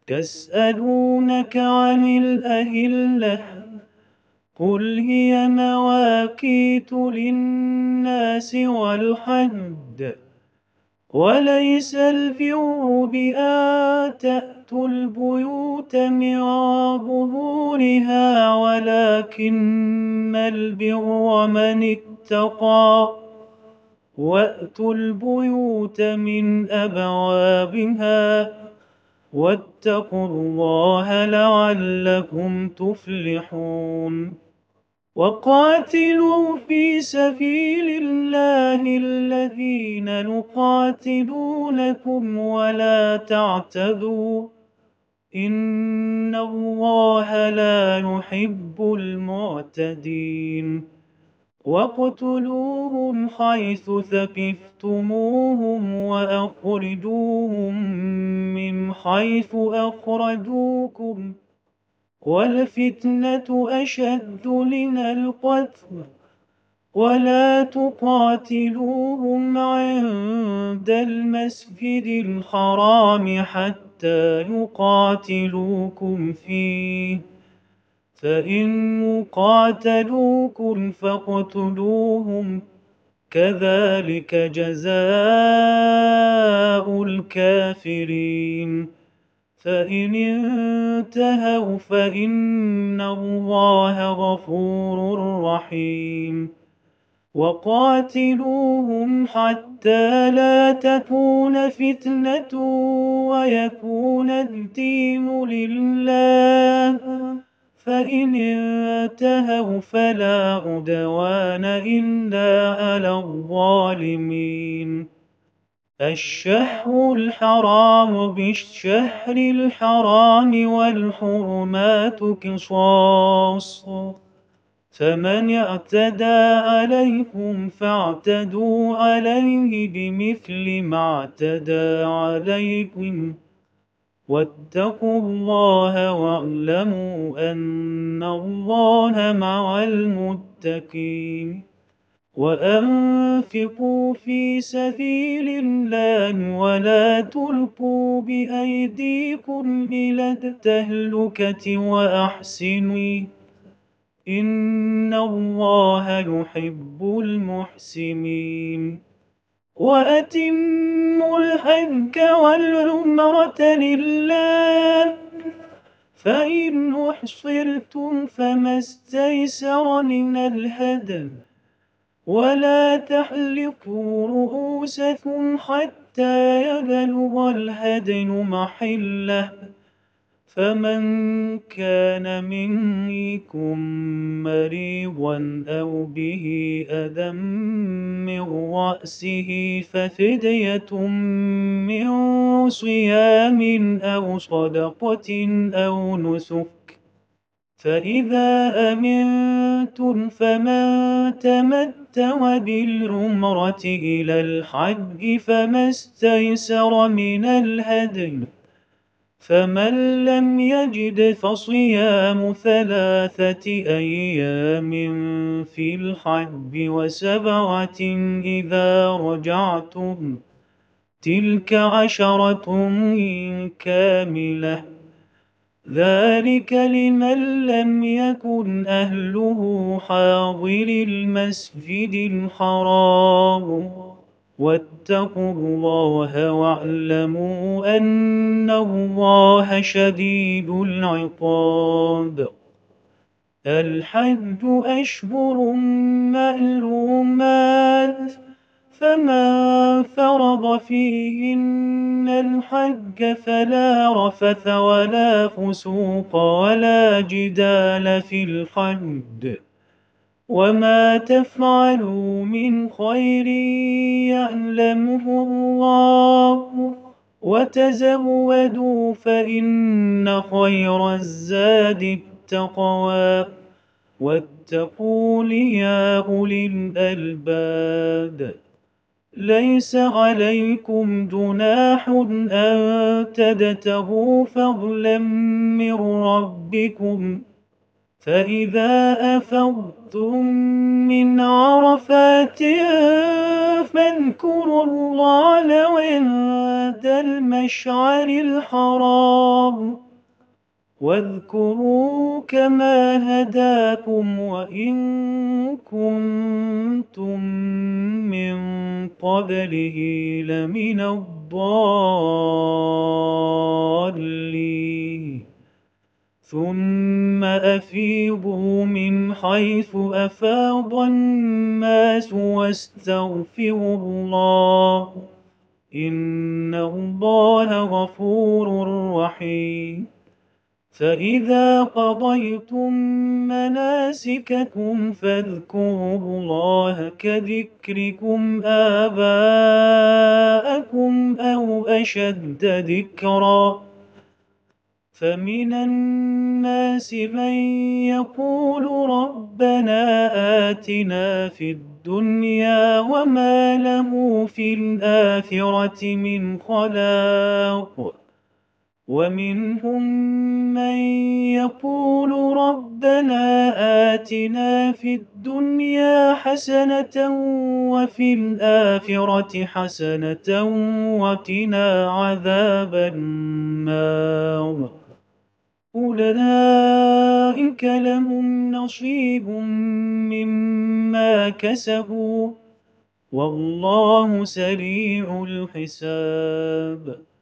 يسألونك عن الأهلة قل هي مواقيت للناس والحج وليس البر بأن تأتوا البيوت من ظهورها ولكن البر من اتقى وأتوا البيوت من أبوابها واتقوا الله لعلكم تفلحون وقاتلوا في سبيل الله الذين يقاتلونكم ولا تعتدوا إن الله لا يحب المعتدين واقتلوهم حيث ثقفتموهم وأخرجوهم من حيث أخرجوكم والفتنة أشد من القتل ولا تقاتلوهم عند المسجد الحرام حتى يقاتلوكم فيه فإن قاتلوكم فاقتلوهم كذلك جزاء الكافرين فإن انتهوا فإن الله غفور رحيم وقاتلوهم حتى لا تكون فتنة ويكون الدين لله فإن انتهوا فلا عدوان إلا على الظالمين الشهر الحرام بالشهر الحرام والحرمات قصاص فمن اعتدى عليكم فاعتدوا عليه بمثل ما اعتدى عليكم واتقوا الله واعلموا أن الله مع المتقين وأنفقوا في سبيل الله ولا تلقوا بأيديكم إلى التهلكة وأحسنوا إن الله يحب المحسنين وأتموا الحج والعمرة لله فإن أحصرتم فما استيسر من الهدي ولا تحلقوا رؤوسكم حتى يبلغ الهدي محله فمن كان منكم مريضا أو به أذى من رأسه ففدية من صيام أو صدقة أو نسك فإذا أمنتم فمن تمتع بالعمرة إلى الحج فما استيسر من الهدي فمن لم يجد فصيام 3 أيام في الحج و7 إذا رجعتم تلك 10 كاملة ذلك لمن لم يكن أهله حاضر المسجد الحرام واتقوا الله واعلموا أن الله شديد العقاب الحج أشهر معلومات فمن فرض فيهن الحج فلا رفث ولا فسوق ولا جدال في الحج وما تفعلوا من خير يعلمه الله وتزودوا فإن خير الزاد التقوى واتقون يا أولي الألباب ليس عليكم جناح أن تبتغوا فضلا من ربكم فإذا أفضتم من عرفات فاذكروا الله عند المشعر الحرام واذكروا كما هداكم وإن كنتم من قبله لمن الضالين ثم أفيضوا من حيث أفاض الناس واستغفروا الله إن الله غفور رحيم فإذا قضيتم مناسككم فاذكروا الله كذكركم آباءكم أو أشد ذكرًا فمن الناس من يقول ربنا آتنا في الدنيا وما له في الآخرة من خلاق ومنهم من يقول ربنا آتنا في الدنيا حسنة وفي الآخرة حسنة وقنا عذاب النار أولئك لهم نصيب مما كسبوا والله سريع الحساب